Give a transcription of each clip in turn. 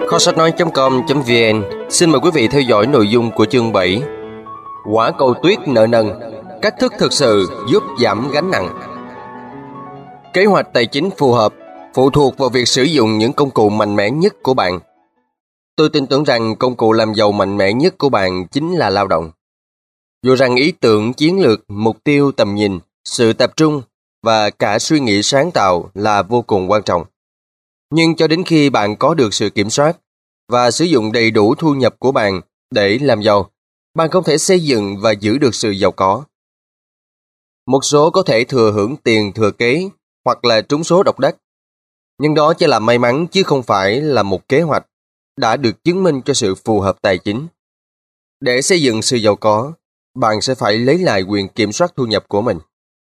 Kho sách nói.com.vn xin mời quý vị theo dõi nội dung của chương 7 Quả cầu tuyết nợ nần, cách thức thực sự giúp giảm gánh nặng. Kế hoạch tài chính phù hợp phụ thuộc vào việc sử dụng những công cụ mạnh mẽ nhất của bạn. Tôi tin tưởng rằng công cụ làm giàu mạnh mẽ nhất của bạn chính là lao động. Dù rằng ý tưởng, chiến lược, mục tiêu, tầm nhìn, sự tập trung và cả suy nghĩ sáng tạo là vô cùng quan trọng. Nhưng cho đến khi bạn có được sự kiểm soát và sử dụng đầy đủ thu nhập của bạn để làm giàu, bạn không thể xây dựng và giữ được sự giàu có. Một số có thể thừa hưởng tiền thừa kế hoặc là trúng số độc đắc. Nhưng đó chỉ là may mắn chứ không phải là một kế hoạch đã được chứng minh cho sự phù hợp tài chính. Để xây dựng sự giàu có, bạn sẽ phải lấy lại quyền kiểm soát thu nhập của mình.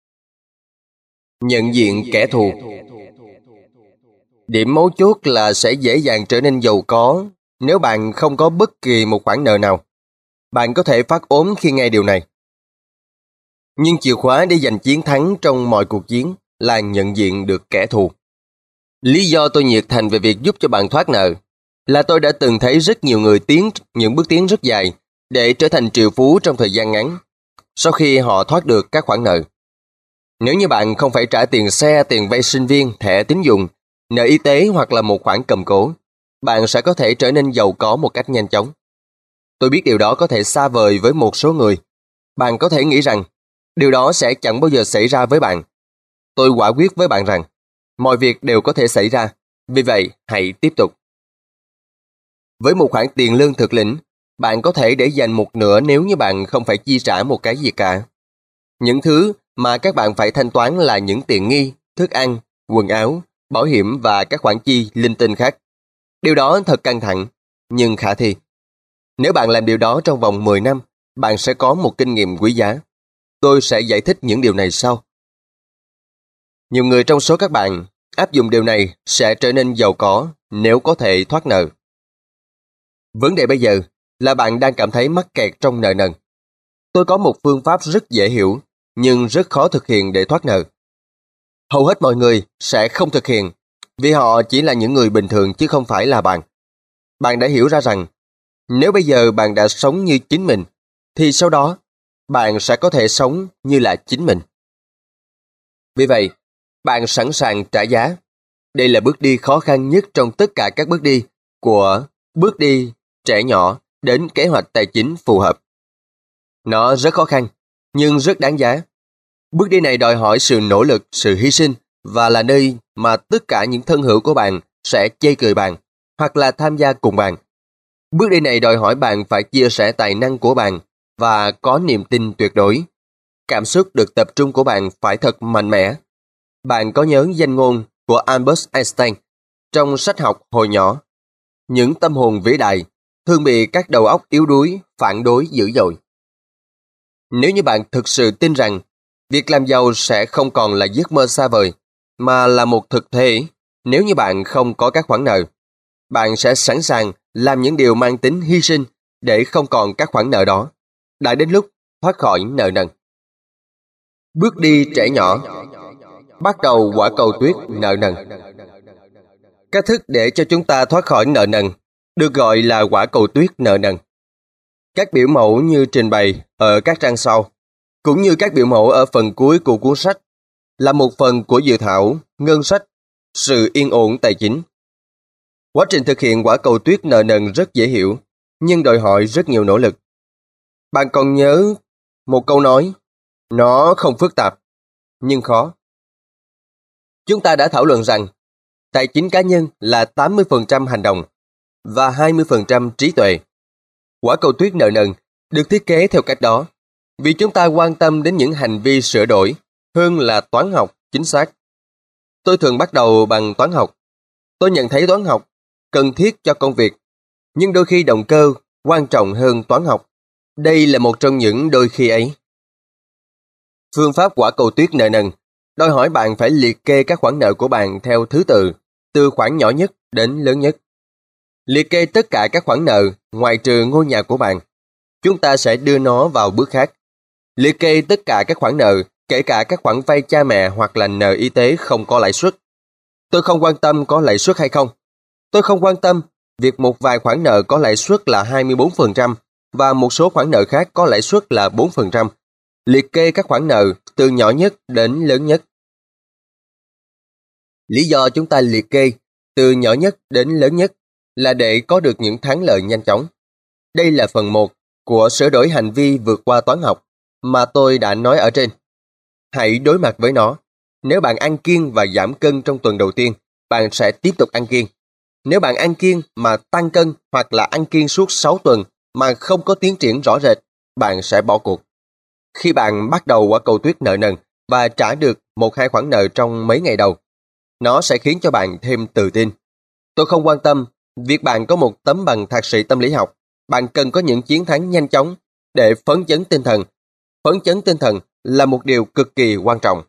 Nhận diện kẻ thù. Điểm mấu chốt là sẽ dễ dàng trở nên giàu có nếu bạn không có bất kỳ một khoản nợ nào. Bạn có thể phát ốm khi nghe điều này. Nhưng chìa khóa để giành chiến thắng trong mọi cuộc chiến là nhận diện được kẻ thù. Lý do tôi nhiệt thành về việc giúp cho bạn thoát nợ là tôi đã từng thấy rất nhiều người tiến những bước tiến rất dài để trở thành triệu phú trong thời gian ngắn sau khi họ thoát được các khoản nợ. Nếu như bạn không phải trả tiền xe, tiền vay sinh viên, thẻ tín dụng, nợ y tế hoặc là một khoản cầm cố, bạn sẽ có thể trở nên giàu có một cách nhanh chóng. Tôi biết điều đó có thể xa vời với một số người. Bạn có thể nghĩ rằng điều đó sẽ chẳng bao giờ xảy ra với bạn. Tôi quả quyết với bạn rằng mọi việc đều có thể xảy ra. Vì vậy, hãy tiếp tục. Với một khoản tiền lương thực lĩnh, bạn có thể để dành một nửa nếu như bạn không phải chi trả một cái gì cả. Những thứ mà các bạn phải thanh toán là những tiện nghi, thức ăn, quần áo, bảo hiểm và các khoản chi linh tinh khác. Điều đó thật căng thẳng, nhưng khả thi. Nếu bạn làm điều đó trong vòng 10 năm, bạn sẽ có một kinh nghiệm quý giá. Tôi sẽ giải thích những điều này sau. Nhiều người trong số các bạn áp dụng điều này sẽ trở nên giàu có nếu có thể thoát nợ. Vấn đề bây giờ là bạn đang cảm thấy mắc kẹt trong nợ nần. Tôi có một phương pháp rất dễ hiểu, nhưng rất khó thực hiện để thoát nợ. Hầu hết mọi người sẽ không thực hiện vì họ chỉ là những người bình thường chứ không phải là bạn. Bạn đã hiểu ra rằng nếu bây giờ bạn đã sống như chính mình, thì sau đó bạn sẽ có thể sống như là chính mình. Vì vậy, bạn sẵn sàng trả giá. Đây là bước đi khó khăn nhất trong tất cả các bước đi, của bước đi trẻ nhỏ đến kế hoạch tài chính phù hợp. Nó rất khó khăn, nhưng rất đáng giá. Bước đi này đòi hỏi sự nỗ lực, sự hy sinh và là nơi mà tất cả những thân hữu của bạn sẽ chê cười bạn hoặc là tham gia cùng bạn. Bước đi này đòi hỏi bạn phải chia sẻ tài năng của bạn và có niềm tin tuyệt đối. Cảm xúc được tập trung của bạn phải thật mạnh mẽ. Bạn có nhớ danh ngôn của Albert Einstein trong sách học hồi nhỏ? Những tâm hồn vĩ đại thường bị các đầu óc yếu đuối phản đối dữ dội. Nếu như bạn thực sự tin rằng việc làm giàu sẽ không còn là giấc mơ xa vời, mà là một thực thể, nếu như bạn không có các khoản nợ, bạn sẽ sẵn sàng làm những điều mang tính hy sinh để không còn các khoản nợ đó. Đã đến lúc thoát khỏi nợ nần. Bước đi trẻ nhỏ. Bắt đầu quả cầu tuyết nợ nần. Cách thức để cho chúng ta thoát khỏi nợ nần được gọi là quả cầu tuyết nợ nần. Các biểu mẫu như trình bày ở các trang sau, cũng như các biểu mẫu ở phần cuối của cuốn sách, là một phần của dự thảo ngân sách, sự yên ổn tài chính. Quá trình thực hiện quả cầu tuyết nợ nần rất dễ hiểu, nhưng đòi hỏi rất nhiều nỗ lực. Bạn còn nhớ một câu nói, nó không phức tạp, nhưng khó. Chúng ta đã thảo luận rằng tài chính cá nhân là 80% hành động và 20% trí tuệ. Quả cầu tuyết nợ nần được thiết kế theo cách đó, vì chúng ta quan tâm đến những hành vi sửa đổi hơn là toán học chính xác. Tôi thường bắt đầu bằng toán học. Tôi nhận thấy toán học cần thiết cho công việc, nhưng đôi khi động cơ quan trọng hơn toán học. Đây là một trong những đôi khi ấy. Phương pháp quả cầu tuyết nợ nần đòi hỏi bạn phải liệt kê các khoản nợ của bạn theo thứ tự, từ khoản nhỏ nhất đến lớn nhất. Liệt kê tất cả các khoản nợ ngoại trừ ngôi nhà của bạn. Chúng ta sẽ đưa nó vào bước khác. Liệt kê tất cả các khoản nợ, kể cả các khoản vay cha mẹ hoặc là nợ y tế không có lãi suất. Tôi không quan tâm có lãi suất hay không. Tôi không quan tâm việc một vài khoản nợ có lãi suất là 24% và một số khoản nợ khác có lãi suất là 4%. Liệt kê các khoản nợ từ nhỏ nhất đến lớn nhất. Lý do chúng ta liệt kê từ nhỏ nhất đến lớn nhất là để có được những thắng lợi nhanh chóng. Đây là phần 1 của sửa đổi hành vi vượt qua toán học mà tôi đã nói ở trên. Hãy đối mặt với nó. Nếu bạn ăn kiêng và giảm cân trong tuần đầu tiên, bạn sẽ tiếp tục ăn kiêng. Nếu bạn ăn kiêng mà tăng cân hoặc là ăn kiêng suốt 6 tuần mà không có tiến triển rõ rệt, bạn sẽ bỏ cuộc. Khi bạn bắt đầu quả cầu tuyết nợ nần và trả được 1-2 khoản nợ trong mấy ngày đầu, nó sẽ khiến cho bạn thêm tự tin. Tôi không quan tâm việc bạn có một tấm bằng thạc sĩ tâm lý học. Bạn cần có những chiến thắng nhanh chóng để phấn chấn tinh thần. Phấn chấn tinh thần là một điều cực kỳ quan trọng.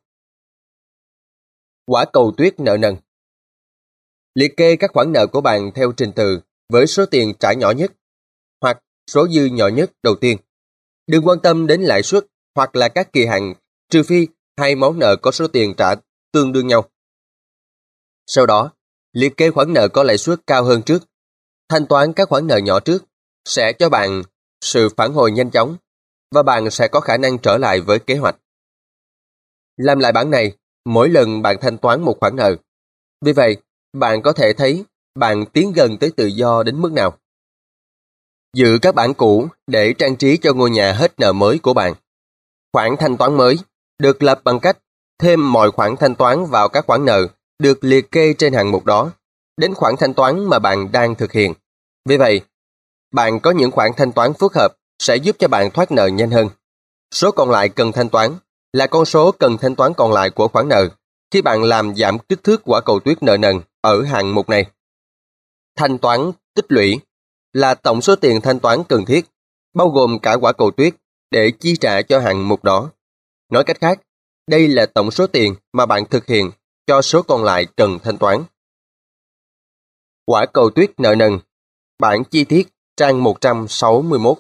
Quả cầu tuyết nợ nần. Liệt kê các khoản nợ của bạn theo trình tự với số tiền trả nhỏ nhất hoặc số dư nhỏ nhất đầu tiên. Đừng quan tâm đến lãi suất hoặc là các kỳ hạn, trừ phi hai món nợ có số tiền trả tương đương nhau. Sau đó, liệt kê khoản nợ có lãi suất cao hơn trước. Thanh toán các khoản nợ nhỏ trước sẽ cho bạn sự phản hồi nhanh chóng và bạn sẽ có khả năng trở lại với kế hoạch. Làm lại bảng này mỗi lần bạn thanh toán một khoản nợ. Vì vậy, bạn có thể thấy bạn tiến gần tới tự do đến mức nào. Giữ các bản cũ để trang trí cho ngôi nhà hết nợ mới của bạn. Khoản thanh toán mới được lập bằng cách thêm mọi khoản thanh toán vào các khoản nợ được liệt kê trên hạng mục đó, đến khoản thanh toán mà bạn đang thực hiện. Vì vậy, bạn có những khoản thanh toán phức hợp sẽ giúp cho bạn thoát nợ nhanh hơn. Số còn lại cần thanh toán là con số cần thanh toán còn lại của khoản nợ khi bạn làm giảm kích thước quả cầu tuyết nợ nần ở hạng mục này. Thanh toán tích lũy là tổng số tiền thanh toán cần thiết, bao gồm cả quả cầu tuyết để chi trả cho hạng mục đó. Nói cách khác, đây là tổng số tiền mà bạn thực hiện cho số còn lại cần thanh toán. Quả cầu tuyết nợ nần. Bản chi tiết trang 161.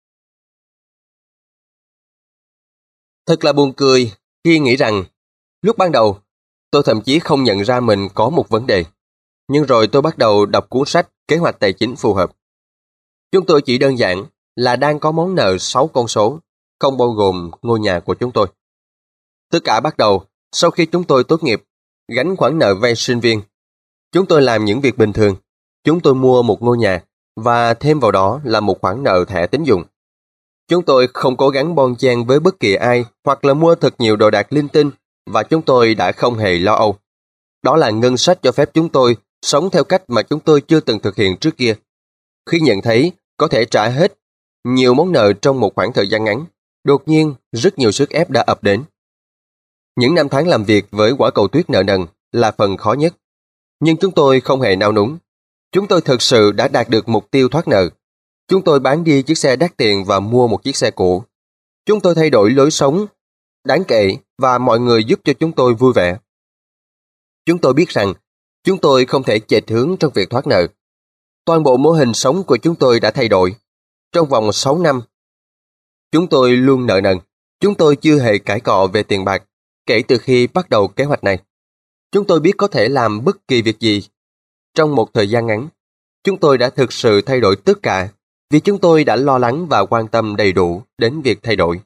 Thật là buồn cười khi nghĩ rằng lúc ban đầu tôi thậm chí không nhận ra mình có một vấn đề. Nhưng rồi tôi bắt đầu đọc cuốn sách Kế hoạch tài chính phù hợp. Chúng tôi chỉ đơn giản là đang có món nợ 6 con số, không bao gồm ngôi nhà của chúng tôi. Tất cả bắt đầu sau khi chúng tôi tốt nghiệp, gánh khoản nợ vay sinh viên. Chúng tôi làm những việc bình thường. Chúng tôi mua một ngôi nhà và thêm vào đó là một khoản nợ thẻ tín dụng. Chúng tôi không cố gắng bon chen với bất kỳ ai hoặc là mua thật nhiều đồ đạc linh tinh và chúng tôi đã không hề lo âu. Đó là ngân sách cho phép chúng tôi sống theo cách mà chúng tôi chưa từng thực hiện trước kia. Khi nhận thấy có thể trả hết nhiều món nợ trong một khoảng thời gian ngắn, đột nhiên rất nhiều sức ép đã ập đến. Những năm tháng làm việc với quả cầu tuyết nợ nần là phần khó nhất. Nhưng chúng tôi không hề nao núng. Chúng tôi thực sự đã đạt được mục tiêu thoát nợ. Chúng tôi bán đi chiếc xe đắt tiền và mua một chiếc xe cũ. Chúng tôi thay đổi lối sống đáng kể và mọi người giúp cho chúng tôi vui vẻ. Chúng tôi biết rằng chúng tôi không thể chệch hướng trong việc thoát nợ. Toàn bộ mô hình sống của chúng tôi đã thay đổi. Trong vòng 6 năm, chúng tôi luôn nợ nần. Chúng tôi chưa hề cãi cọ về tiền bạc kể từ khi bắt đầu kế hoạch này. Chúng tôi biết có thể làm bất kỳ việc gì. Trong một thời gian ngắn, chúng tôi đã thực sự thay đổi tất cả vì chúng tôi đã lo lắng và quan tâm đầy đủ đến việc thay đổi.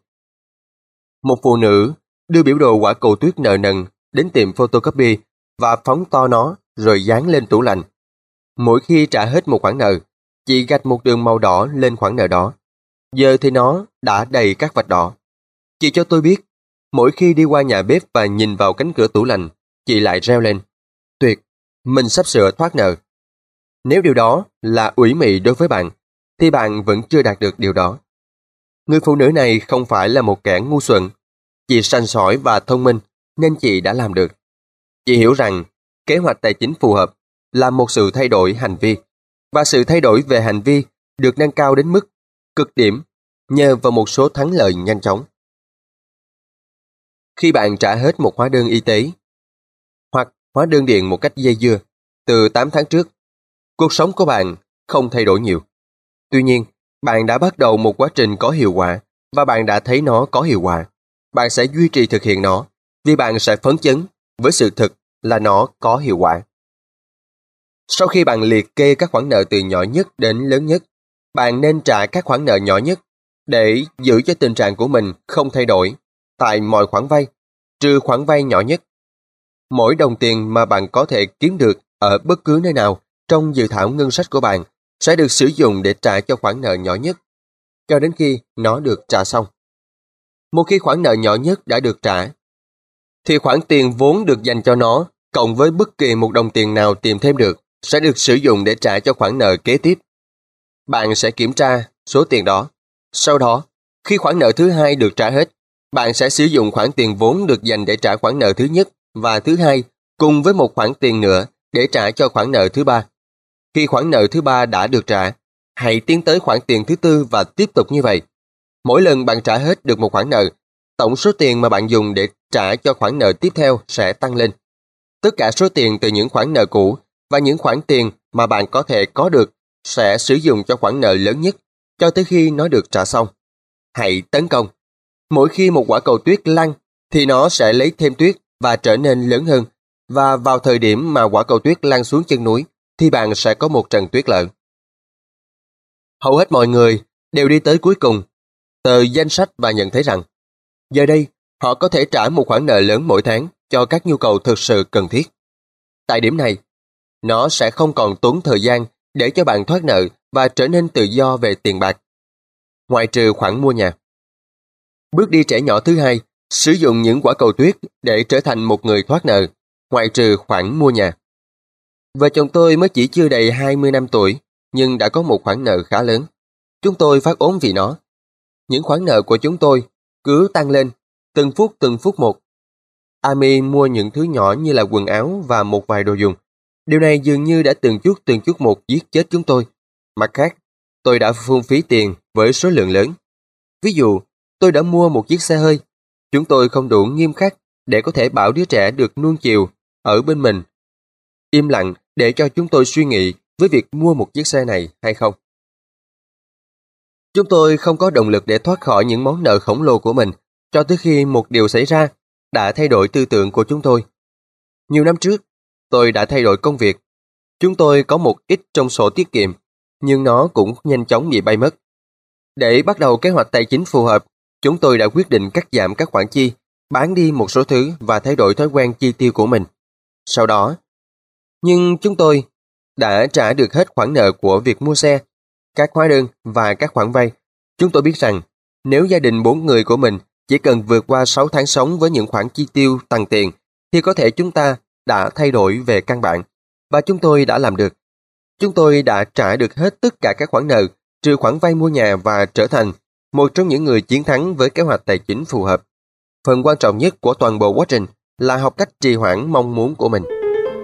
Một phụ nữ đưa biểu đồ quả cầu tuyết nợ nần đến tiệm photocopy và phóng to nó rồi dán lên tủ lạnh. Mỗi khi trả hết một khoản nợ, chị gạch một đường màu đỏ lên khoản nợ đó. Giờ thì nó đã đầy các vạch đỏ. Chị cho tôi biết, mỗi khi đi qua nhà bếp và nhìn vào cánh cửa tủ lạnh, chị lại reo lên. Tuyệt, mình sắp sửa thoát nợ. Nếu điều đó là ủy mị đối với bạn, thì bạn vẫn chưa đạt được điều đó. Người phụ nữ này không phải là một kẻ ngu xuẩn. Chị sành sỏi và thông minh nên chị đã làm được. Chị hiểu rằng kế hoạch tài chính phù hợp là một sự thay đổi hành vi, và sự thay đổi về hành vi được nâng cao đến mức cực điểm nhờ vào một số thắng lợi nhanh chóng. Khi bạn trả hết một hóa đơn y tế hoặc hóa đơn điện một cách dây dưa từ 8 tháng trước, cuộc sống của bạn không thay đổi nhiều. Tuy nhiên, bạn đã bắt đầu một quá trình có hiệu quả và bạn đã thấy nó có hiệu quả. Bạn sẽ duy trì thực hiện nó vì bạn sẽ phấn chấn với sự thực là nó có hiệu quả. Sau khi bạn liệt kê các khoản nợ từ nhỏ nhất đến lớn nhất, bạn nên trả các khoản nợ nhỏ nhất để giữ cho tình trạng của mình không thay đổi tại mọi khoản vay, trừ khoản vay nhỏ nhất. Mỗi đồng tiền mà bạn có thể kiếm được ở bất cứ nơi nào trong dự thảo ngân sách của bạn sẽ được sử dụng để trả cho khoản nợ nhỏ nhất, cho đến khi nó được trả xong. Một khi khoản nợ nhỏ nhất đã được trả, thì khoản tiền vốn được dành cho nó, cộng với bất kỳ một đồng tiền nào tìm thêm được, sẽ được sử dụng để trả cho khoản nợ kế tiếp. Bạn sẽ kiểm tra số tiền đó. Sau đó, khi khoản nợ thứ hai được trả hết, bạn sẽ sử dụng khoản tiền vốn được dành để trả khoản nợ thứ nhất và thứ hai cùng với một khoản tiền nữa để trả cho khoản nợ thứ ba. Khi khoản nợ thứ ba đã được trả, hãy tiến tới khoản tiền thứ tư và tiếp tục như vậy. Mỗi lần bạn trả hết được một khoản nợ, tổng số tiền mà bạn dùng để trả cho khoản nợ tiếp theo sẽ tăng lên. Tất cả số tiền từ những khoản nợ cũ và những khoản tiền mà bạn có thể có được sẽ sử dụng cho khoản nợ lớn nhất cho tới khi nó được trả xong. Hãy tấn công. Mỗi khi một quả cầu tuyết lăn thì nó sẽ lấy thêm tuyết và trở nên lớn hơn, và vào thời điểm mà quả cầu tuyết lăn xuống chân núi thì bạn sẽ có một trận tuyết lớn. Hầu hết mọi người đều đi tới cuối cùng tờ danh sách và nhận thấy rằng giờ đây họ có thể trả một khoản nợ lớn mỗi tháng cho các nhu cầu thực sự cần thiết. Tại điểm này, nó sẽ không còn tốn thời gian để cho bạn thoát nợ và trở nên tự do về tiền bạc, ngoại trừ khoản mua nhà. Bước đi trẻ nhỏ thứ hai, sử dụng những quả cầu tuyết để trở thành một người thoát nợ, ngoại trừ khoản mua nhà. Vợ chồng tôi mới chỉ chưa đầy 20 năm tuổi, nhưng đã có một khoản nợ khá lớn. Chúng tôi phát ốm vì nó. Những khoản nợ của chúng tôi cứ tăng lên, từng phút một. Amy mua những thứ nhỏ như là quần áo và một vài đồ dùng. Điều này dường như đã từng chút một giết chết chúng tôi. Mặt khác, tôi đã phung phí tiền với số lượng lớn. Ví dụ, tôi đã mua một chiếc xe hơi. Chúng tôi không đủ nghiêm khắc để có thể bảo đứa trẻ được nuông chiều ở bên mình. Im lặng để cho chúng tôi suy nghĩ với việc mua một chiếc xe này hay không. Chúng tôi không có động lực để thoát khỏi những món nợ khổng lồ của mình cho tới khi một điều xảy ra đã thay đổi tư tưởng của chúng tôi. Nhiều năm trước, tôi đã thay đổi công việc. Chúng tôi có một ít trong sổ tiết kiệm, nhưng nó cũng nhanh chóng bị bay mất. Để bắt đầu kế hoạch tài chính phù hợp, chúng tôi đã quyết định cắt giảm các khoản chi, bán đi một số thứ và thay đổi thói quen chi tiêu của mình. Sau đó, nhưng chúng tôi đã trả được hết khoản nợ của việc mua xe, các hóa đơn và các khoản vay. Chúng tôi biết rằng nếu gia đình 4 người của mình chỉ cần vượt qua 6 tháng sống với những khoản chi tiêu tăng tiền, thì có thể chúng ta đã thay đổi về căn bản. Và chúng tôi đã làm được. Chúng tôi đã trả được hết tất cả các khoản nợ, trừ khoản vay mua nhà, và trở thành một trong những người chiến thắng với kế hoạch tài chính phù hợp. Phần quan trọng nhất của toàn bộ quá trình là học cách trì hoãn mong muốn của mình.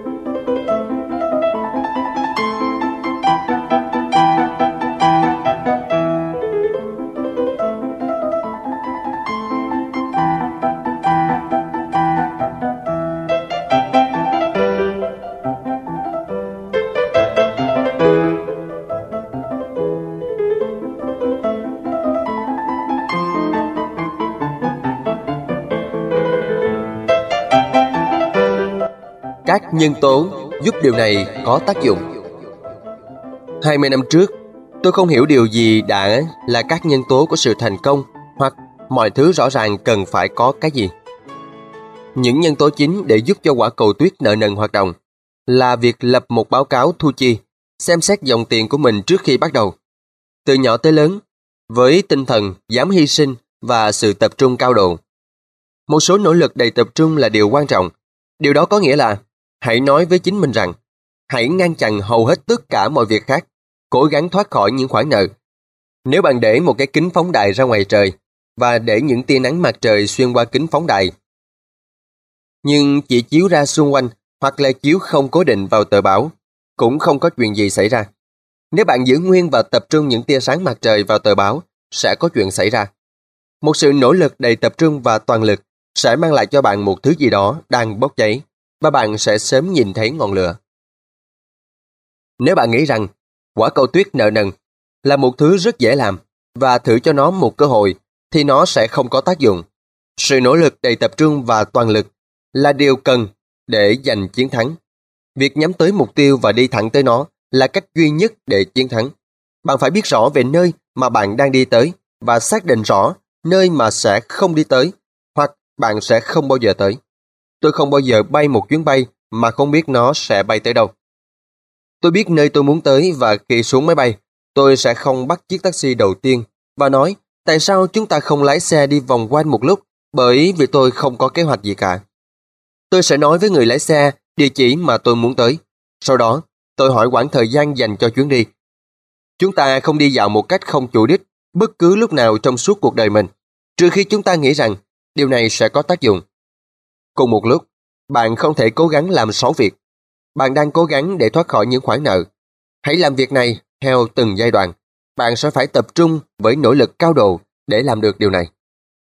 Các nhân tố giúp điều này có tác dụng. 20 năm trước, tôi không hiểu điều gì đã là các nhân tố của sự thành công, hoặc mọi thứ rõ ràng cần phải có cái gì. Những nhân tố chính để giúp cho quả cầu tuyết nợ nần hoạt động là việc lập một báo cáo thu chi, xem xét dòng tiền của mình trước khi bắt đầu, từ nhỏ tới lớn, với tinh thần dám hy sinh và sự tập trung cao độ. Một số nỗ lực đầy tập trung là điều quan trọng. Điều đó có nghĩa là hãy nói với chính mình rằng hãy ngăn chặn hầu hết tất cả mọi việc khác, cố gắng thoát khỏi những khoản nợ. Nếu bạn để một cái kính phóng đại ra ngoài trời và để những tia nắng mặt trời xuyên qua kính phóng đại, nhưng chỉ chiếu ra xung quanh hoặc là chiếu không cố định vào tờ báo, cũng không có chuyện gì xảy ra. Nếu bạn giữ nguyên và tập trung những tia sáng mặt trời vào tờ báo, sẽ có chuyện xảy ra. Một sự nỗ lực đầy tập trung và toàn lực sẽ mang lại cho bạn một thứ gì đó đang bốc cháy, và bạn sẽ sớm nhìn thấy ngọn lửa. Nếu bạn nghĩ rằng quả cầu tuyết nợ nần là một thứ rất dễ làm và thử cho nó một cơ hội, thì nó sẽ không có tác dụng. Sự nỗ lực đầy tập trung và toàn lực là điều cần để giành chiến thắng. Việc nhắm tới mục tiêu và đi thẳng tới nó là cách duy nhất để chiến thắng. Bạn phải biết rõ về nơi mà bạn đang đi tới và xác định rõ nơi mà sẽ không đi tới, hoặc bạn sẽ không bao giờ tới. Tôi không bao giờ bay một chuyến bay mà không biết nó sẽ bay tới đâu. Tôi biết nơi tôi muốn tới và khi xuống máy bay, tôi sẽ không bắt chiếc taxi đầu tiên và nói tại sao chúng ta không lái xe đi vòng quanh một lúc, bởi vì tôi không có kế hoạch gì cả. Tôi sẽ nói với người lái xe địa chỉ mà tôi muốn tới. Sau đó, tôi hỏi quãng thời gian dành cho chuyến đi. Chúng ta không đi dạo một cách không chủ đích bất cứ lúc nào trong suốt cuộc đời mình, trừ khi chúng ta nghĩ rằng điều này sẽ có tác dụng. Cùng một lúc, bạn không thể cố gắng làm 6 việc. Bạn đang cố gắng để thoát khỏi những khoản nợ. Hãy làm việc này theo từng giai đoạn. Bạn sẽ phải tập trung với nỗ lực cao độ để làm được điều này.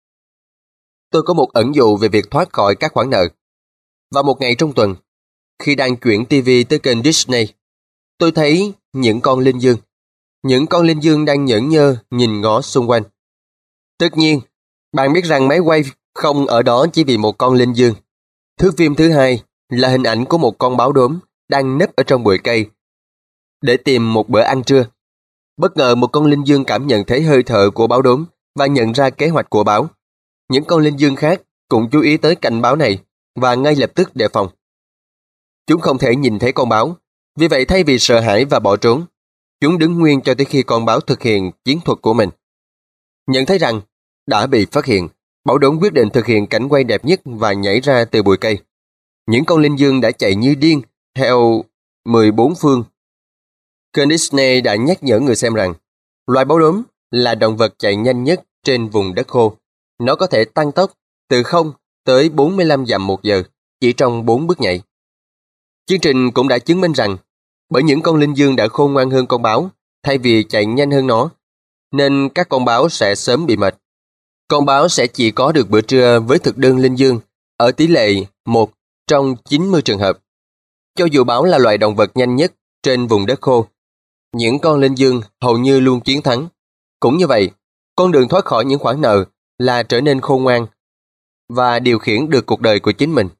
Tôi có một ẩn dụ về việc thoát khỏi các khoản nợ. Vào một ngày trong tuần, khi đang chuyển TV tới kênh Disney, tôi thấy những con linh dương. Những con linh dương đang nhởn nhơ nhìn ngó xung quanh. Tất nhiên, bạn biết rằng máy quay không ở đó chỉ vì một con linh dương. Thước phim thứ hai là hình ảnh của một con báo đốm đang nấp ở trong bụi cây để tìm một bữa ăn trưa. Bất ngờ một con linh dương cảm nhận thấy hơi thở của báo đốm và nhận ra kế hoạch của báo. Những con linh dương khác cũng chú ý tới cảnh báo này và ngay lập tức đề phòng. Chúng không thể nhìn thấy con báo, vì vậy thay vì sợ hãi và bỏ trốn, chúng đứng nguyên cho tới khi con báo thực hiện chiến thuật của mình. Nhận thấy rằng đã bị phát hiện, báo đốm quyết định thực hiện cảnh quay đẹp nhất và nhảy ra từ bụi cây. Những con linh dương đã chạy như điên theo 14 phương. Kênh Disney đã nhắc nhở người xem rằng loài báo đốm là động vật chạy nhanh nhất trên vùng đất khô. Nó có thể tăng tốc từ 0 tới 45 dặm một giờ chỉ trong 4 bước nhảy. Chương trình cũng đã chứng minh rằng bởi những con linh dương đã khôn ngoan hơn con báo thay vì chạy nhanh hơn nó, nên các con báo sẽ sớm bị mệt. Con báo sẽ chỉ có được bữa trưa với thực đơn linh dương ở tỷ lệ 1 trong 90 trường hợp. Cho dù báo là loài động vật nhanh nhất trên vùng đất khô, những con linh dương hầu như luôn chiến thắng. Cũng như vậy, con đường thoát khỏi những khoản nợ là trở nên khôn ngoan và điều khiển được cuộc đời của chính mình.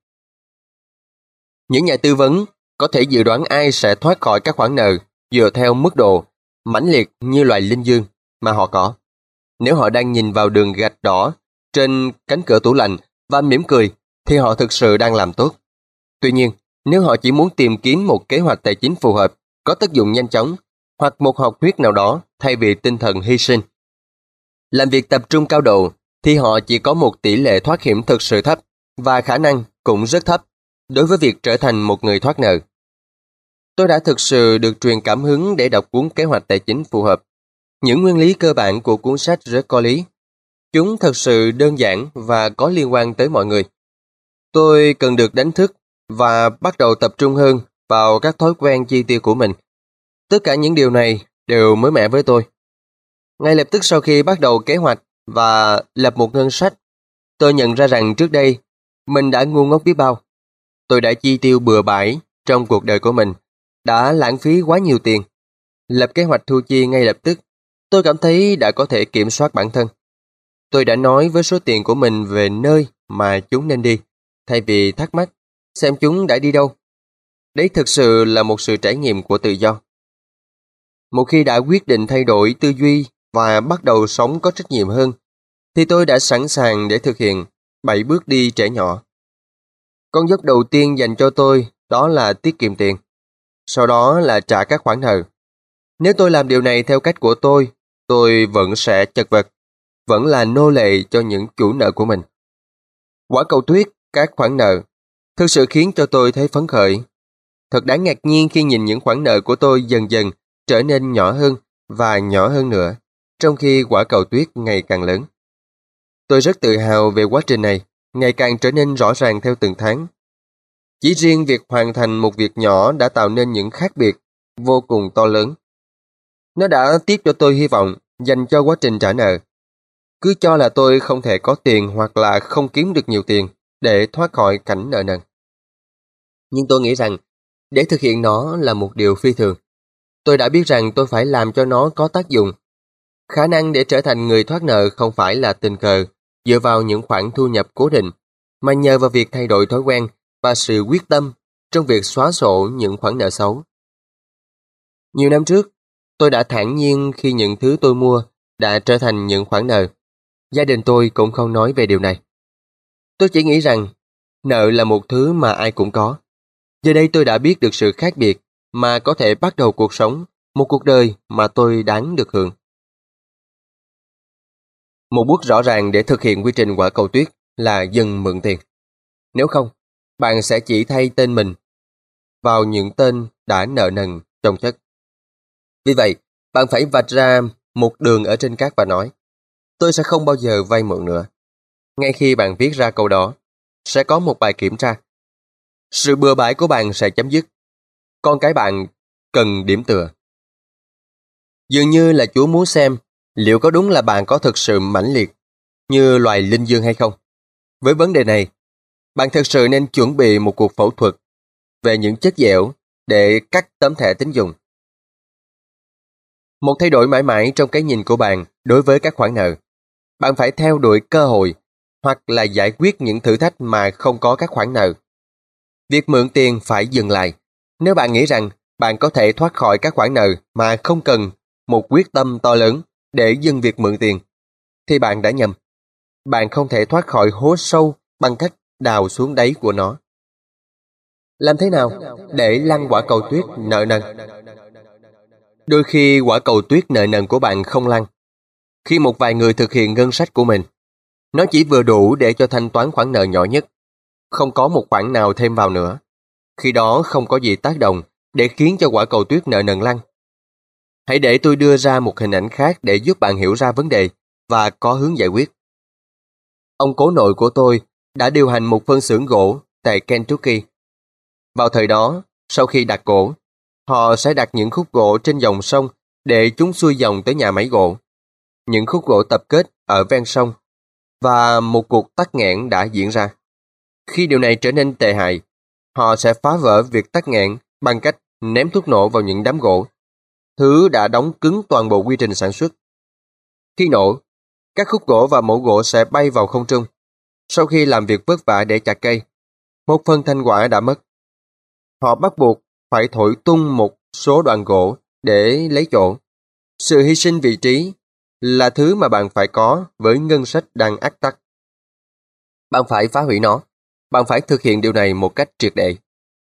Những nhà tư vấn có thể dự đoán ai sẽ thoát khỏi các khoản nợ dựa theo mức độ mãnh liệt như loài linh dương mà họ có. Nếu họ đang nhìn vào đường gạch đỏ trên cánh cửa tủ lạnh và mỉm cười, thì họ thực sự đang làm tốt. Tuy nhiên, nếu họ chỉ muốn tìm kiếm một kế hoạch tài chính phù hợp, có tác dụng nhanh chóng, hoặc một học thuyết nào đó thay vì tinh thần hy sinh, làm việc tập trung cao độ, thì họ chỉ có một tỷ lệ thoát hiểm thực sự thấp và khả năng cũng rất thấp đối với việc trở thành một người thoát nợ. Tôi đã thực sự được truyền cảm hứng để đọc cuốn kế hoạch tài chính phù hợp. Những nguyên lý cơ bản của cuốn sách rất có lý. Chúng thật sự đơn giản và có liên quan tới mọi người. Tôi cần được đánh thức và bắt đầu tập trung hơn vào các thói quen chi tiêu của mình. Tất cả những điều này đều mới mẻ với tôi. Ngay lập tức sau khi bắt đầu kế hoạch và lập một ngân sách, tôi nhận ra rằng trước đây mình đã ngu ngốc biết bao. Tôi đã chi tiêu bừa bãi trong cuộc đời của mình, đã lãng phí quá nhiều tiền. Lập kế hoạch thu chi ngay lập tức, tôi cảm thấy đã có thể kiểm soát bản thân. Tôi đã nói với số tiền của mình về nơi mà chúng nên đi, thay vì thắc mắc xem chúng đã đi đâu. Đấy thực sự là một sự trải nghiệm của tự do. Một khi đã quyết định thay đổi tư duy và bắt đầu sống có trách nhiệm hơn, thì tôi đã sẵn sàng để thực hiện 7 bước đi trẻ nhỏ. Con dốc đầu tiên dành cho tôi đó là tiết kiệm tiền. Sau đó là trả các khoản nợ. Nếu tôi làm điều này theo cách của tôi vẫn sẽ chật vật, vẫn là nô lệ cho những chủ nợ của mình. Quả cầu tuyết, các khoản nợ, thực sự khiến cho tôi thấy phấn khởi. Thật đáng ngạc nhiên khi nhìn những khoản nợ của tôi dần dần trở nên nhỏ hơn và nhỏ hơn nữa, trong khi quả cầu tuyết ngày càng lớn. Tôi rất tự hào về quá trình này, ngày càng trở nên rõ ràng theo từng tháng. Chỉ riêng việc hoàn thành một việc nhỏ đã tạo nên những khác biệt vô cùng to lớn. Nó đã tiếp cho tôi hy vọng dành cho quá trình trả nợ. Cứ cho là tôi không thể có tiền hoặc là không kiếm được nhiều tiền để thoát khỏi cảnh nợ nần. Nhưng tôi nghĩ rằng để thực hiện nó là một điều phi thường. Tôi đã biết rằng tôi phải làm cho nó có tác dụng. Khả năng để trở thành người thoát nợ không phải là tình cờ dựa vào những khoản thu nhập cố định, mà nhờ vào việc thay đổi thói quen và sự quyết tâm trong việc xóa sổ những khoản nợ xấu. Nhiều năm trước, tôi đã thản nhiên khi những thứ tôi mua đã trở thành những khoản nợ. Gia đình tôi cũng không nói về điều này. Tôi chỉ nghĩ rằng nợ là một thứ mà ai cũng có. Giờ đây tôi đã biết được sự khác biệt mà có thể bắt đầu cuộc sống, một cuộc đời mà tôi đáng được hưởng. Một bước rõ ràng để thực hiện quy trình quả cầu tuyết là dừng mượn tiền. Nếu không, bạn sẽ chỉ thay tên mình vào những tên đã nợ nần chồng chất. Vì vậy, bạn phải vạch ra một đường ở trên cát và nói, tôi sẽ không bao giờ vay mượn nữa. Ngay khi bạn viết ra câu đó, sẽ có một bài kiểm tra. Sự bừa bãi của bạn sẽ chấm dứt. Con cái bạn cần điểm tựa. Dường như là Chúa muốn xem liệu có đúng là bạn có thực sự mãnh liệt như loài linh dương hay không. Với vấn đề này, bạn thực sự nên chuẩn bị một cuộc phẫu thuật về những chất dẻo để cắt tấm thẻ tín dụng. Một thay đổi mãi mãi trong cái nhìn của bạn đối với các khoản nợ. Bạn phải theo đuổi cơ hội hoặc là giải quyết những thử thách mà không có các khoản nợ. Việc mượn tiền phải dừng lại. Nếu bạn nghĩ rằng bạn có thể thoát khỏi các khoản nợ mà không cần một quyết tâm to lớn để dừng việc mượn tiền, thì bạn đã nhầm. Bạn không thể thoát khỏi hố sâu bằng cách đào xuống đáy của nó. Làm thế nào để lăn quả cầu tuyết nợ nần? Đôi khi quả cầu tuyết nợ nần của bạn không lăn. Khi một vài người thực hiện ngân sách của mình, nó chỉ vừa đủ để cho thanh toán khoản nợ nhỏ nhất. Không có một khoản nào thêm vào nữa. Khi đó không có gì tác động để khiến cho quả cầu tuyết nợ nần lăn. Hãy để tôi đưa ra một hình ảnh khác để giúp bạn hiểu ra vấn đề và có hướng giải quyết. Ông cố nội của tôi đã điều hành một phân xưởng gỗ tại Kentucky. Vào thời đó, sau khi đặt gỗ, họ sẽ đặt những khúc gỗ trên dòng sông để chúng xuôi dòng tới nhà máy gỗ. Những khúc gỗ tập kết ở ven sông và một cuộc tắc nghẽn đã diễn ra. Khi điều này trở nên tệ hại, họ sẽ phá vỡ việc tắc nghẽn bằng cách ném thuốc nổ vào những đám gỗ, thứ đã đóng cứng toàn bộ quy trình sản xuất. Khi nổ, các khúc gỗ và mẩu gỗ sẽ bay vào không trung. Sau khi làm việc vất vả để chặt cây, một phần thành quả đã mất. Họ bắt buộc phải thổi tung một số đoạn gỗ để lấy chỗ. Sự hy sinh vị trí là thứ mà bạn phải có với ngân sách đang ách tắc. Bạn phải phá hủy nó. Bạn phải thực hiện điều này một cách triệt để.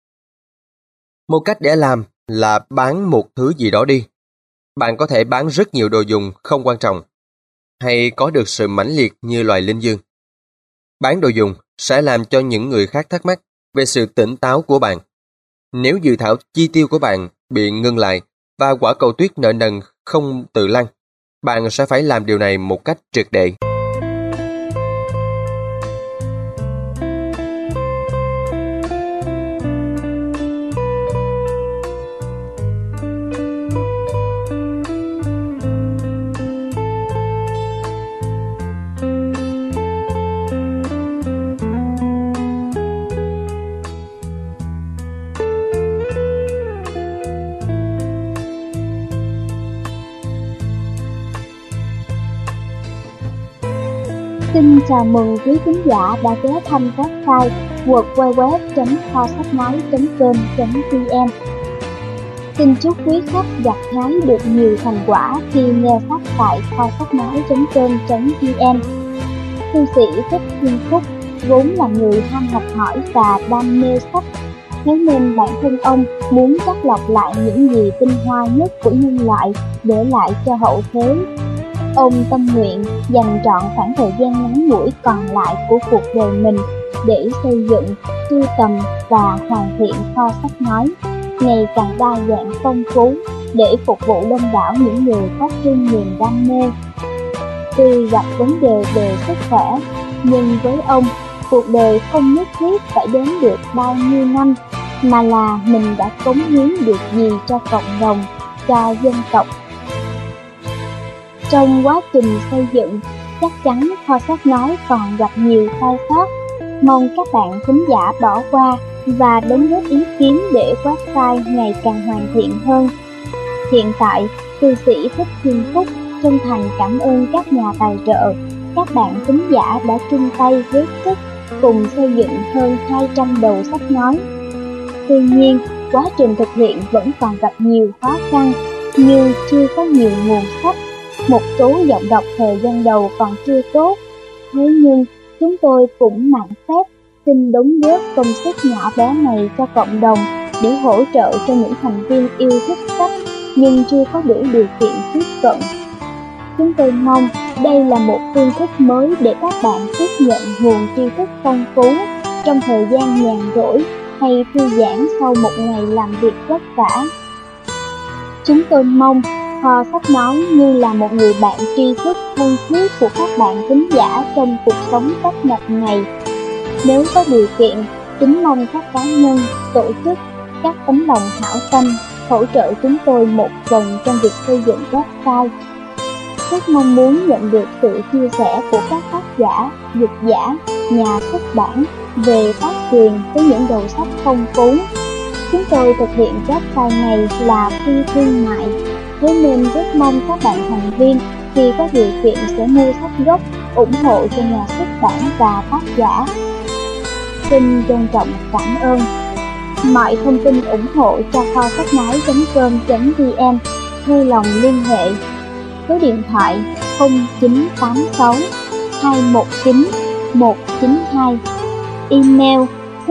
Một cách để làm là bán một thứ gì đó đi. Bạn có thể bán rất nhiều đồ dùng không quan trọng, hay có được sự mãnh liệt như loài linh dương. Bán đồ dùng sẽ làm cho những người khác thắc mắc về sự tỉnh táo của bạn. Nếu dự thảo chi tiêu của bạn bị ngưng lại và quả cầu tuyết nợ nần không tự lăn, bạn sẽ phải làm điều này một cách triệt để. Xin chào mừng quý khán giả đã ghé thăm website www.kho-sách-nói.com.vn. Xin chúc quý khách gặt hái được nhiều thành quả khi nghe sách tại kho-sách-nói.com.vn. Thư sĩ Thích Thiên Phúc vốn là người ham học hỏi và đam mê sách, thế nên bản thân ông muốn chắt lọc lại những gì tinh hoa nhất của nhân loại để lại cho hậu thế. Ông tâm nguyện dành trọn khoảng thời gian ngắn ngủi còn lại của cuộc đời mình để xây dựng, sưu tầm và hoàn thiện kho sách nói ngày càng đa dạng phong phú để phục vụ đông đảo những người có chung niềm đam mê. Tuy gặp vấn đề về sức khỏe, nhưng với ông, cuộc đời không nhất thiết phải đến được bao nhiêu năm, mà là mình đã cống hiến được gì cho cộng đồng, cho dân tộc. Trong quá trình xây dựng, chắc chắn kho sách nói còn gặp nhiều sai sót. Mong các bạn thính giả bỏ qua và đóng góp ý kiến để website ngày càng hoàn thiện hơn. Hiện tại, thư sĩ Thích Thiên Phúc chân thành cảm ơn các nhà tài trợ, các bạn thính giả đã chung tay góp sức cùng xây dựng hơn 200 đầu sách nói. Tuy nhiên, quá trình thực hiện vẫn còn gặp nhiều khó khăn như chưa có nhiều nguồn sách, một số giọng đọc thời gian đầu còn chưa tốt. Thế nhưng, chúng tôi cũng mạn phép xin đóng góp công sức nhỏ bé này cho cộng đồng để hỗ trợ cho những thành viên yêu thích sách nhưng chưa có đủ điều kiện tiếp cận. Chúng tôi mong đây là một phương thức mới để các bạn tiếp nhận nguồn tri thức phong phú trong thời gian nhàn rỗi hay thư giãn sau một ngày làm việc vất vả. Chúng tôi mong Kho Sách Nói như là một người bạn tri thức thân thiết của các bạn thính giả trong cuộc sống tấp nập này. Nếu có điều kiện, kính mong các cá nhân, tổ chức, các tấm lòng hảo tâm hỗ trợ chúng tôi một phần trong việc xây dựng website. Rất mong muốn nhận được sự chia sẻ của các tác giả, dịch giả, nhà xuất bản về tác quyền với những đầu sách phong phú. Chúng tôi thực hiện website này là phi thương mại, thế nên rất mong các bạn thành viên khi có điều kiện sẽ mua sách gốc, ủng hộ cho nhà xuất bản và tác giả. Xin trân trọng cảm ơn. Mọi thông tin ủng hộ cho kho sách nói.com.vn vui lòng liên hệ số điện thoại 0986 219 192, email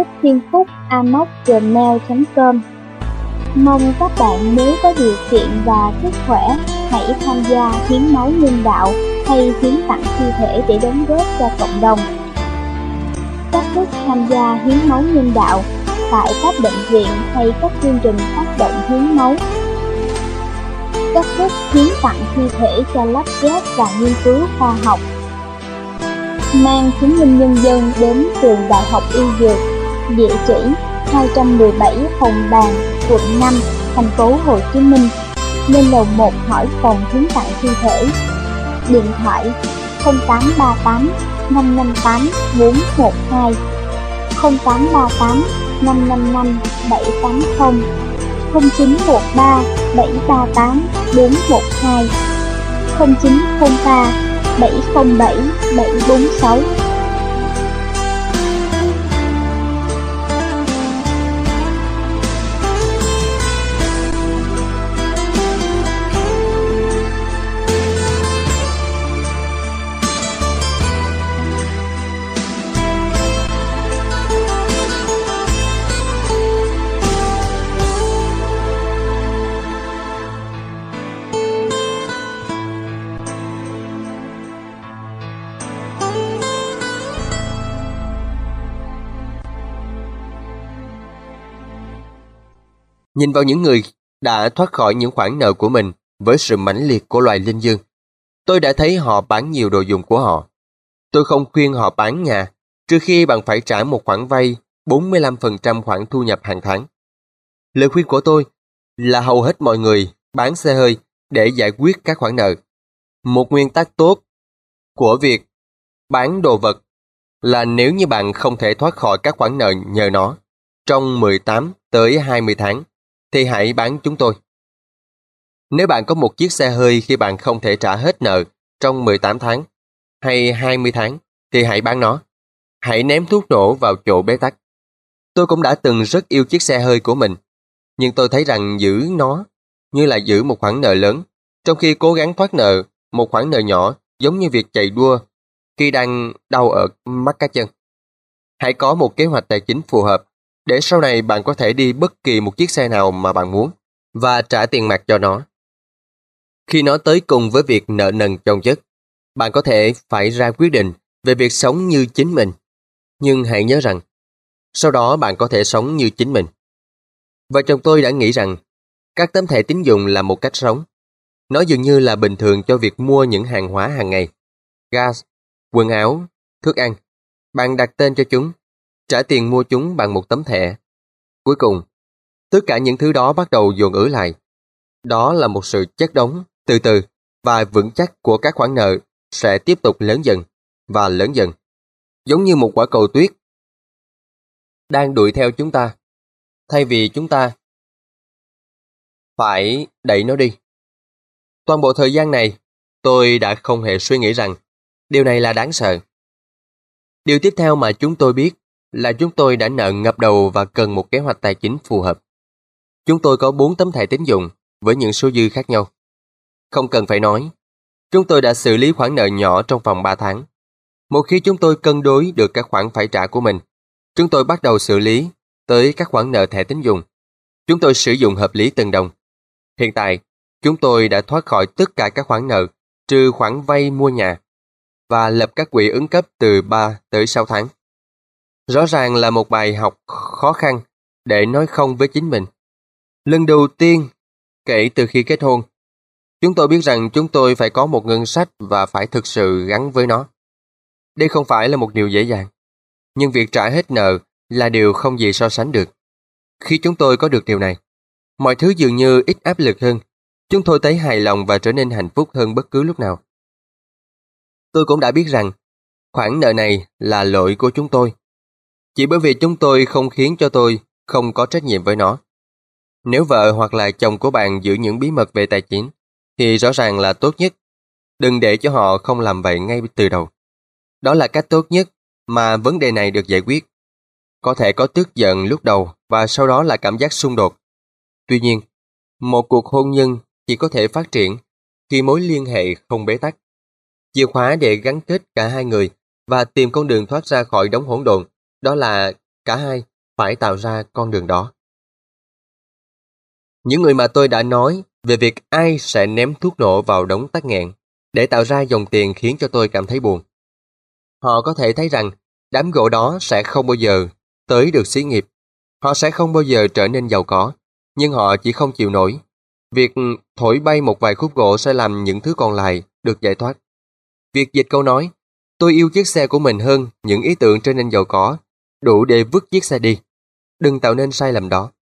sithienphúc@gmail.com. Mong các bạn nếu có điều kiện và sức khỏe hãy tham gia hiến máu nhân đạo hay hiến tặng thi thể để đóng góp cho cộng đồng. Cách thức tham gia hiến máu nhân đạo tại các bệnh viện hay các chương trình phát động hiến máu. Cách thức hiến tặng thi thể cho lab ghép và nghiên cứu khoa học. Mang chứng minh nhân dân đến trường Đại học Y Dược, địa chỉ 217 Hồng Bàng, quận 5, thành phố Hồ Chí Minh, lên lầu 1 hỏi phòng hiến tặng thi thể. Điện thoại 0838 558 412, 0838 555 780, 0913 738 412, 0903 707 746. Nhìn vào những người đã thoát khỏi những khoản nợ của mình với sự mãnh liệt của loài linh dương, tôi đã thấy họ bán nhiều đồ dùng của họ. Tôi không khuyên họ bán nhà, trừ khi bạn phải trả một khoản vay 45% khoản thu nhập hàng tháng. Lời khuyên của tôi là hầu hết mọi người bán xe hơi để giải quyết các khoản nợ. Một nguyên tắc tốt của việc bán đồ vật là nếu như bạn không thể thoát khỏi các khoản nợ nhờ nó trong 18 tới 20 tháng, thì hãy bán chúng tôi. Nếu bạn có một chiếc xe hơi khi bạn không thể trả hết nợ trong 18 tháng hay 20 tháng, thì hãy bán nó. Hãy ném thuốc nổ vào chỗ bế tắc. Tôi cũng đã từng rất yêu chiếc xe hơi của mình, nhưng tôi thấy rằng giữ nó như là giữ một khoản nợ lớn, trong khi cố gắng thoát nợ một khoản nợ nhỏ giống như việc chạy đua khi đang đau ở mắt cá chân. Hãy có một kế hoạch tài chính phù hợp để sau này bạn có thể đi bất kỳ một chiếc xe nào mà bạn muốn và trả tiền mặt cho nó. Khi nó tới cùng với việc nợ nần chồng chất, bạn có thể phải ra quyết định về việc sống như chính mình. Nhưng hãy nhớ rằng, sau đó bạn có thể sống như chính mình. Vợ chồng tôi đã nghĩ rằng các tấm thẻ tín dụng là một cách sống. Nó dường như là bình thường cho việc mua những hàng hóa hàng ngày. Gas, quần áo, thức ăn. Bạn đặt tên cho chúng, trả tiền mua chúng bằng một tấm thẻ. Cuối cùng, tất cả những thứ đó bắt đầu dồn ứ lại. Đó là một sự chất đống, từ từ và vững chắc của các khoản nợ sẽ tiếp tục lớn dần và lớn dần. Giống như một quả cầu tuyết đang đuổi theo chúng ta, thay vì chúng ta phải đẩy nó đi. Toàn bộ thời gian này, tôi đã không hề suy nghĩ rằng điều này là đáng sợ. Điều tiếp theo mà chúng tôi biết là chúng tôi đã nợ ngập đầu và cần một kế hoạch tài chính phù hợp. Chúng tôi có 4 tấm thẻ tín dụng với những số dư khác nhau. Không cần phải nói, chúng tôi đã xử lý khoản nợ nhỏ trong vòng 3 tháng. Một khi chúng tôi cân đối được các khoản phải trả của mình, chúng tôi bắt đầu xử lý tới các khoản nợ thẻ tín dụng. Chúng tôi sử dụng hợp lý từng đồng. Hiện tại, chúng tôi đã thoát khỏi tất cả các khoản nợ, trừ khoản vay mua nhà, và lập các quỹ ứng cấp từ 3 tới 6 tháng. Rõ ràng là một bài học khó khăn để nói không với chính mình. Lần đầu tiên, kể từ khi kết hôn, chúng tôi biết rằng chúng tôi phải có một ngân sách và phải thực sự gắn với nó. Đây không phải là một điều dễ dàng, nhưng việc trả hết nợ là điều không gì so sánh được. Khi chúng tôi có được điều này, mọi thứ dường như ít áp lực hơn. Chúng tôi thấy hài lòng và trở nên hạnh phúc hơn bất cứ lúc nào. Tôi cũng đã biết rằng khoản nợ này là lỗi của chúng tôi, chỉ bởi vì chúng tôi không khiến cho tôi không có trách nhiệm với nó. Nếu vợ hoặc là chồng của bạn giữ những bí mật về tài chính, thì rõ ràng là tốt nhất. Đừng để cho họ không làm vậy ngay từ đầu. Đó là cách tốt nhất mà vấn đề này được giải quyết. Có thể có tức giận lúc đầu và sau đó là cảm giác xung đột. Tuy nhiên, một cuộc hôn nhân chỉ có thể phát triển khi mối liên hệ không bế tắc. Chìa khóa để gắn kết cả hai người và tìm con đường thoát ra khỏi đống hỗn độn, đó là cả hai phải tạo ra con đường đó. Những người mà tôi đã nói về việc ai sẽ ném thuốc nổ vào đống tắc nghẹn để tạo ra dòng tiền khiến cho tôi cảm thấy buồn. Họ có thể thấy rằng đám gỗ đó sẽ không bao giờ tới được xí nghiệp. Họ sẽ không bao giờ trở nên giàu có, nhưng họ chỉ không chịu nổi. Việc thổi bay một vài khúc gỗ sẽ làm những thứ còn lại được giải thoát. Việc dịch câu nói, tôi yêu chiếc xe của mình hơn những ý tưởng trở nên giàu có, đủ để vứt chiếc xe đi. Đừng tạo nên sai lầm đó.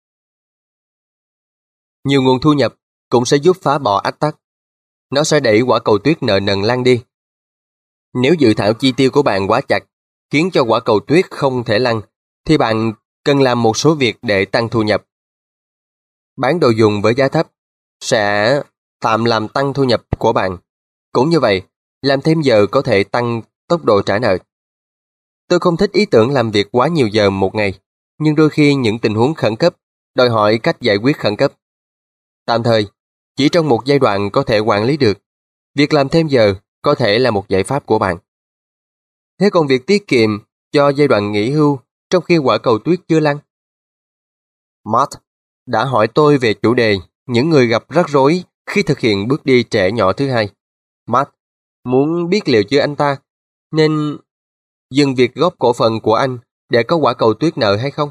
Nhiều nguồn thu nhập cũng sẽ giúp phá bỏ ách tắc. Nó sẽ đẩy quả cầu tuyết nợ nần lan đi. Nếu dự thảo chi tiêu của bạn quá chặt, khiến cho quả cầu tuyết không thể lăn, thì bạn cần làm một số việc để tăng thu nhập. Bán đồ dùng với giá thấp sẽ tạm làm tăng thu nhập của bạn. Cũng như vậy, làm thêm giờ có thể tăng tốc độ trả nợ. Tôi không thích ý tưởng làm việc quá nhiều giờ một ngày, nhưng đôi khi những tình huống khẩn cấp đòi hỏi cách giải quyết khẩn cấp. Tạm thời, chỉ trong một giai đoạn có thể quản lý được, việc làm thêm giờ có thể là một giải pháp của bạn. Thế còn việc tiết kiệm cho giai đoạn nghỉ hưu trong khi quả cầu tuyết chưa lăn? Matt đã hỏi tôi về chủ đề những người gặp rắc rối khi thực hiện bước đi trẻ nhỏ thứ hai. Matt muốn biết liệu chưa anh ta nên dừng việc góp cổ phần của anh để có quả cầu tuyết nợ hay không?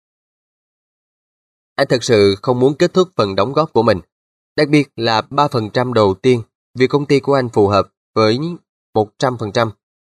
Anh thực sự không muốn kết thúc phần đóng góp của mình, đặc biệt là 3% đầu tiên vì công ty của anh phù hợp với 100%.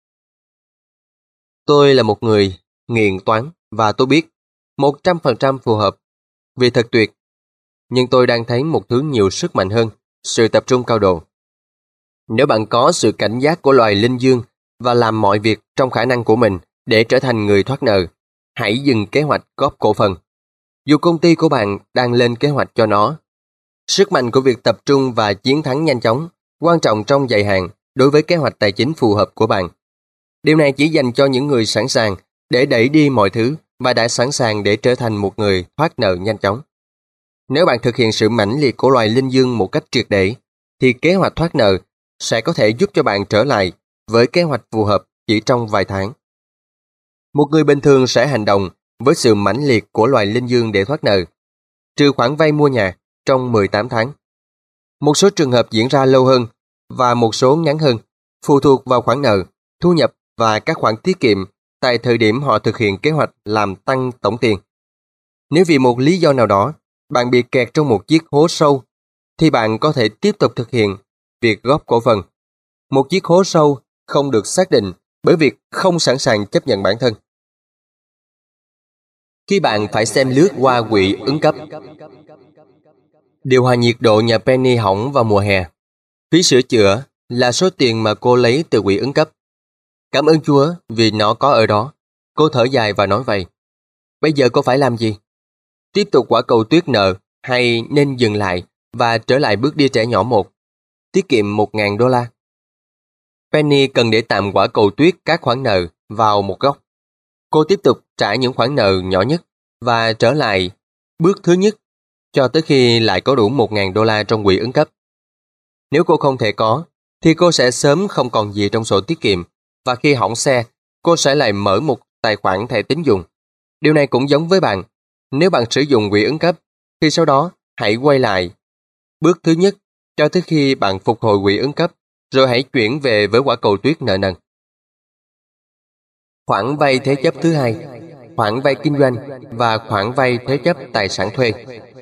Tôi là một người nghiền toán và tôi biết 100% phù hợp vì thật tuyệt. Nhưng tôi đang thấy một thứ nhiều sức mạnh hơn, sự tập trung cao độ. Nếu bạn có sự cảnh giác của loài linh dương và làm mọi việc trong khả năng của mình để trở thành người thoát nợ, hãy dừng kế hoạch góp cổ phần. Dù công ty của bạn đang lên kế hoạch cho nó. Sức mạnh của việc tập trung và chiến thắng nhanh chóng quan trọng trong dài hạn đối với kế hoạch tài chính phù hợp của bạn. Điều này chỉ dành cho những người sẵn sàng để đẩy đi mọi thứ và đã sẵn sàng để trở thành một người thoát nợ nhanh chóng. Nếu bạn thực hiện sự mãnh liệt của loài linh dương một cách triệt để, thì kế hoạch thoát nợ sẽ có thể giúp cho bạn trở lại với kế hoạch phù hợp chỉ trong vài tháng. Một người bình thường sẽ hành động với sự mãnh liệt của loài linh dương để thoát nợ, trừ khoản vay mua nhà trong 18 tháng. Một số trường hợp diễn ra lâu hơn và một số ngắn hơn, phụ thuộc vào khoản nợ, thu nhập và các khoản tiết kiệm tại thời điểm họ thực hiện kế hoạch làm tăng tổng tiền. Nếu vì một lý do nào đó, bạn bị kẹt trong một chiếc hố sâu, thì bạn có thể tiếp tục thực hiện việc góp cổ phần. Một chiếc hố sâu không được xác định bởi việc không sẵn sàng chấp nhận bản thân. Khi bạn phải xem lướt qua quỹ ứng cấp. Điều hòa nhiệt độ nhà Penny hỏng vào mùa hè. Phí sửa chữa là số tiền mà cô lấy từ quỹ ứng cấp. Cảm ơn Chúa vì nó có ở đó. Cô thở dài và nói vậy. Bây giờ cô phải làm gì? Tiếp tục quả cầu tuyết nợ hay nên dừng lại và trở lại bước đi trẻ nhỏ một? Tiết kiệm $1,000. Penny cần để tạm quả cầu tuyết các khoản nợ vào một góc. Cô tiếp tục trả những khoản nợ nhỏ nhất và trở lại bước thứ nhất cho tới khi lại có đủ 1.000 đô la trong quỹ ứng cấp. Nếu cô không thể có, thì cô sẽ sớm không còn gì trong sổ tiết kiệm, và khi hỏng xe, cô sẽ lại mở một tài khoản thẻ tín dụng. Điều này cũng giống với bạn. Nếu bạn sử dụng quỹ ứng cấp, thì sau đó hãy quay lại bước thứ nhất cho tới khi bạn phục hồi quỹ ứng cấp, rồi hãy chuyển về với quả cầu tuyết nợ nần. Khoản vay thế chấp thứ hai, khoản vay kinh doanh và khoản vay thế chấp tài sản thuê.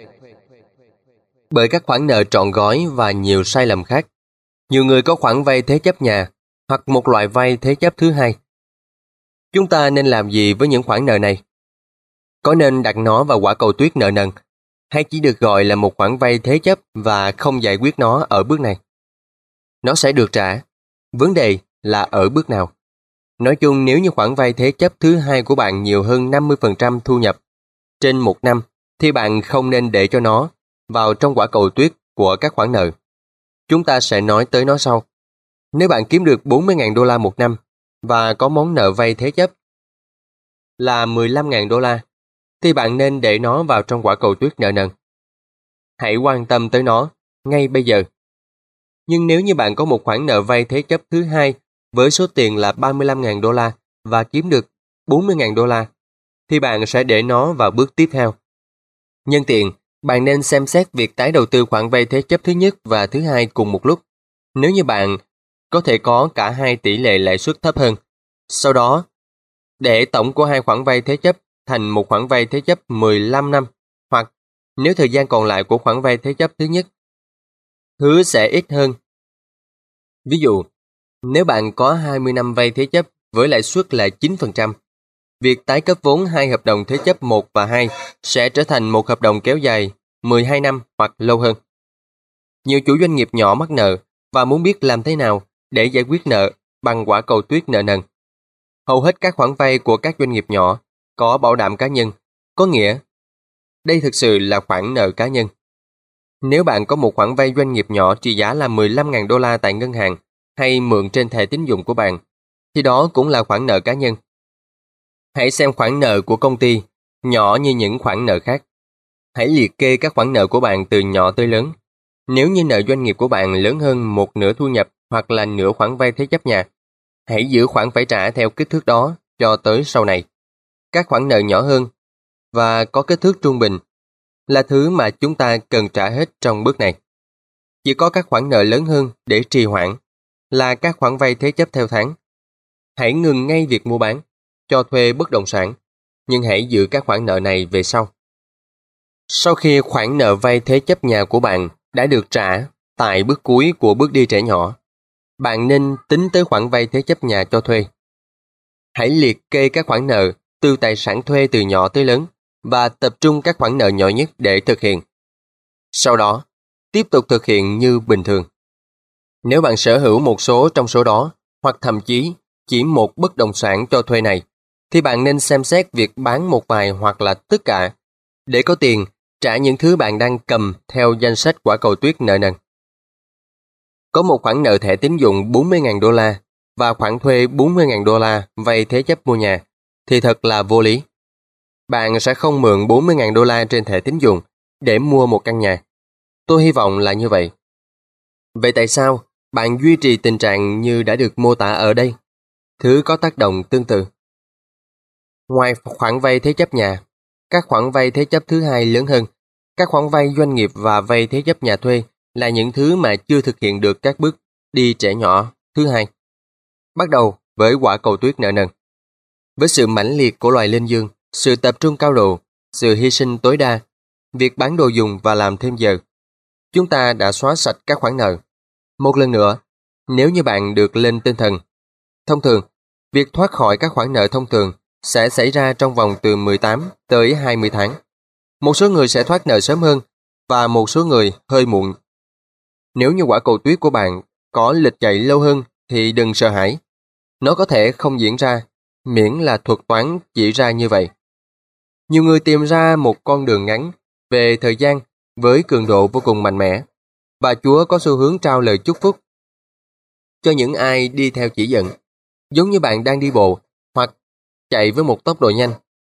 Bởi các khoản nợ trọn gói và nhiều sai lầm khác, nhiều người có khoản vay thế chấp nhà hoặc một loại vay thế chấp thứ hai. Chúng ta nên làm gì với những khoản nợ này? Có nên đặt nó vào quả cầu tuyết nợ nần, hay chỉ được gọi là một khoản vay thế chấp và không giải quyết nó ở bước này? Nó sẽ được trả. Vấn đề là ở bước nào? Nói chung, nếu như khoản vay thế chấp thứ hai của bạn nhiều hơn 50% thu nhập trên một năm, thì bạn không nên để cho nó vào trong quả cầu tuyết của các khoản nợ. Chúng ta sẽ nói tới nó sau. Nếu bạn kiếm được 40.000 đô la một năm và có món nợ vay thế chấp là 15.000 đô la, thì bạn nên để nó vào trong quả cầu tuyết nợ nần. Hãy quan tâm tới nó ngay bây giờ. Nhưng nếu như bạn có một khoản nợ vay thế chấp thứ hai với số tiền là 35.000 đô la và kiếm được 40.000 đô la, thì bạn sẽ để nó vào bước tiếp theo. Nhân tiện, bạn nên xem xét việc tái đầu tư khoản vay thế chấp thứ nhất và thứ hai cùng một lúc. Nếu như bạn có thể có cả hai tỷ lệ lãi suất thấp hơn. Sau đó, để tổng của hai khoản vay thế chấp thành một khoản vay thế chấp 15 năm, hoặc nếu thời gian còn lại của khoản vay thế chấp thứ nhất hứa sẽ ít hơn. Ví dụ, nếu bạn có 20 năm vay thế chấp với lãi suất là 9%, việc tái cấp vốn hai hợp đồng thế chấp 1 và 2 sẽ trở thành một hợp đồng kéo dài 12 năm hoặc lâu hơn. Nhiều chủ doanh nghiệp nhỏ mắc nợ và muốn biết làm thế nào để giải quyết nợ bằng quả cầu tuyết nợ nần. Hầu hết các khoản vay của các doanh nghiệp nhỏ có bảo đảm cá nhân, có nghĩa đây thực sự là khoản nợ cá nhân. Nếu bạn có một khoản vay doanh nghiệp nhỏ trị giá là 15.000 đô la tại ngân hàng hay mượn trên thẻ tín dụng của bạn, thì đó cũng là khoản nợ cá nhân. Hãy xem khoản nợ của công ty nhỏ như những khoản nợ khác. Hãy liệt kê các khoản nợ của bạn từ nhỏ tới lớn. Nếu như nợ doanh nghiệp của bạn lớn hơn một nửa thu nhập hoặc là nửa khoản vay thế chấp nhà, hãy giữ khoản phải trả theo kích thước đó cho tới sau này. Các khoản nợ nhỏ hơn và có kích thước trung bình là thứ mà chúng ta cần trả hết trong bước này. Chỉ có các khoản nợ lớn hơn để trì hoãn là các khoản vay thế chấp theo tháng. Hãy ngừng ngay việc mua bán, cho thuê bất động sản, nhưng hãy giữ các khoản nợ này về sau. Sau khi khoản nợ vay thế chấp nhà của bạn đã được trả tại bước cuối của bước đi trẻ nhỏ, bạn nên tính tới khoản vay thế chấp nhà cho thuê. Hãy liệt kê các khoản nợ từ tài sản thuê từ nhỏ tới lớn và tập trung các khoản nợ nhỏ nhất để thực hiện. Sau đó, tiếp tục thực hiện như bình thường. Nếu bạn sở hữu một số trong số đó, hoặc thậm chí chỉ một bất động sản cho thuê này, thì bạn nên xem xét việc bán một vài hoặc là tất cả để có tiền trả những thứ bạn đang cầm theo danh sách quả cầu tuyết nợ nần. Có một khoản nợ thẻ tín dụng 40.000 đô la và khoản thuê 40.000 đô la vay thế chấp mua nhà thì thật là vô lý. Bạn sẽ không mượn 40.000 đô la trên thẻ tín dụng để mua một căn nhà. Tôi hy vọng là như vậy. Vậy tại sao bạn duy trì tình trạng như đã được mô tả ở đây? Thứ có tác động tương tự. Ngoài khoản vay thế chấp nhà, các khoản vay thế chấp thứ hai lớn hơn, các khoản vay doanh nghiệp và vay thế chấp nhà thuê là những thứ mà chưa thực hiện được các bước đi trẻ nhỏ thứ hai. Bắt đầu với quả cầu tuyết nợ nần. Với sự mãnh liệt của loài linh dương, sự tập trung cao độ, sự hy sinh tối đa, việc bán đồ dùng và làm thêm giờ, chúng ta đã xóa sạch các khoản nợ. Một lần nữa, nếu như bạn được lên tinh thần, thông thường, việc thoát khỏi các khoản nợ thông thường sẽ xảy ra trong vòng từ 18 tới 20 tháng. Một số người sẽ thoát nợ sớm hơn và một số người hơi muộn. Nếu như quả cầu tuyết của bạn có lịch chạy lâu hơn thì đừng sợ hãi. Nó có thể không diễn ra, miễn là thuật toán chỉ ra như vậy. Nhiều người tìm ra một con đường ngắn về thời gian với cường độ vô cùng mạnh mẽ, và Chúa có xu hướng trao lời chúc phúc cho những ai đi theo chỉ dẫn. Giống như bạn đang đi bộ hoặc chạy với một tốc độ nhanh,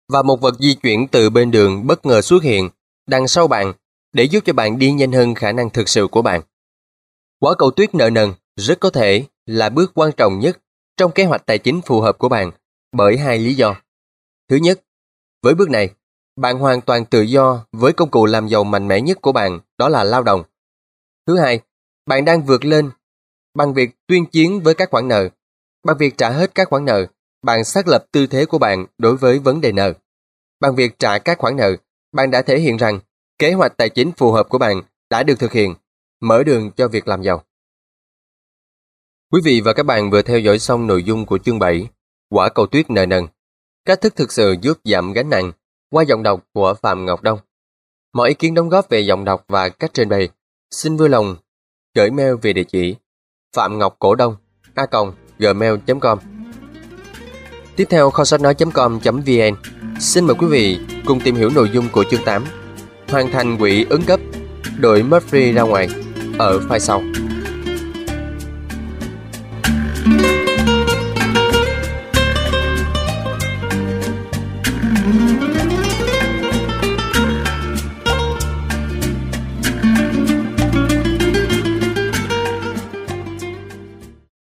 và một vật di chuyển từ bên đường bất ngờ xuất hiện đằng sau bạn để giúp cho bạn đi nhanh hơn khả năng thực sự của bạn. Quả cầu tuyết nợ nần rất có thể là bước quan trọng nhất trong kế hoạch tài chính phù hợp của bạn bởi hai lý do. Thứ nhất, với bước này, bạn hoàn toàn tự do với công cụ làm giàu mạnh mẽ nhất của bạn, đó là lao động. Thứ hai, bạn đang vượt lên bằng việc tuyên chiến với các khoản nợ. Bằng việc trả hết các khoản nợ, bạn xác lập tư thế của bạn đối với vấn đề nợ. Bằng việc trả các khoản nợ, bạn đã thể hiện rằng kế hoạch tài chính phù hợp của bạn đã được thực hiện, mở đường cho việc làm giàu. Quý vị và các bạn vừa theo dõi xong nội dung của chương 7, Quả cầu tuyết nợ nần, cách thức thực sự giúp giảm gánh nặng qua giọng đọc của Phạm Ngọc Đông. Mọi ý kiến đóng góp về giọng đọc và cách trình bày, xin vui lòng gửi mail về địa chỉ phạm.ngọc.cổ đông@gmail.com. Tiếp theo kho sách nói.com.vn, xin mời quý vị cùng tìm hiểu nội dung của chương 8, hoàn thành quỹ ứng cấp, đổi Murphy ra ngoài, ở file sau.